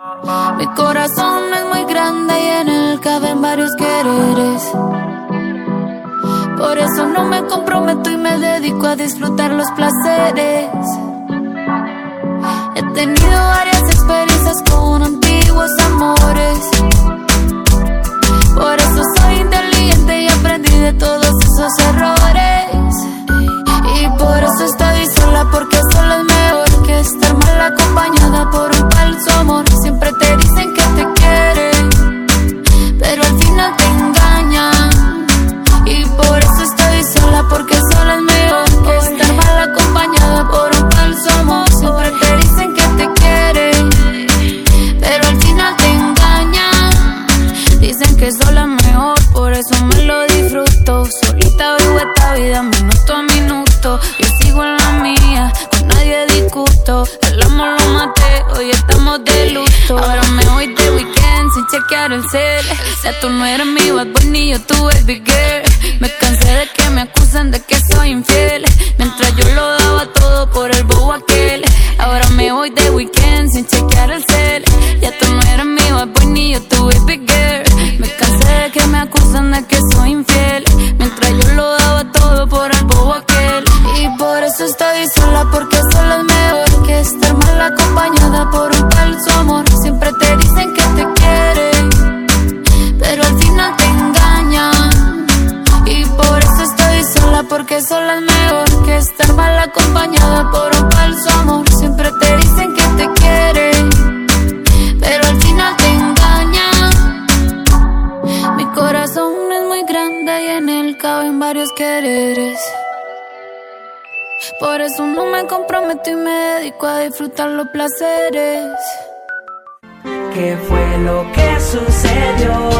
Mi corazón es muy grande y en él caben varios quereres. Por eso no me comprometo y me dedico a disfrutar los placeres. He tenido varias experiencias con antiguos amores. Por eso soy inteligente y aprendí de todos esos errores. Y por eso estoy sola, porque sola es mejor que estar mal acompañada por un falso amor. Siempre te dicen que te quieren, pero al final te engañan. Y por eso estoy sola, porque sola es mejor que estar mal acompañada por un falso amor. Siempre te dicen que te quieren, pero al final te engañan. Dicen que sola es mejor, por eso me lo disfruto. Solita vivo esta vida minuto a minuto. Yo sigo en la mía, con nadie discuto. El amor lo maté, hoy estamos de luto. Ahora me voy de weekend sin chequear el cel. Ya tú no eres mi bad boy ni yo tu baby girl. Me cansé de que me acusen de que soy infiel, mientras yo lo daba todo por el bobo aquel. Ahora me voy de weekend sin chequear el cel. Ya tú no eres mi bad boy ni yo tu baby girl. Me cansé de que me acusen de que soy infiel, mientras yo lo daba todo por el bobo aquel. Y por eso estoy sola, porque sola es mejor que estar mal acompañada por un falso amor. Siempre te dicen que te quieren, pero al final te engañan. Y por eso estoy sola, porque sola es mejor que estar mal acompañada por un falso amor. Siempre te dicen que te quieren, pero al final te engañan. Mi corazón es muy grande y en él caben varios quereres. Por eso no me comprometo y me dedico a disfrutar los placeres. ¿Qué fue lo que sucedió?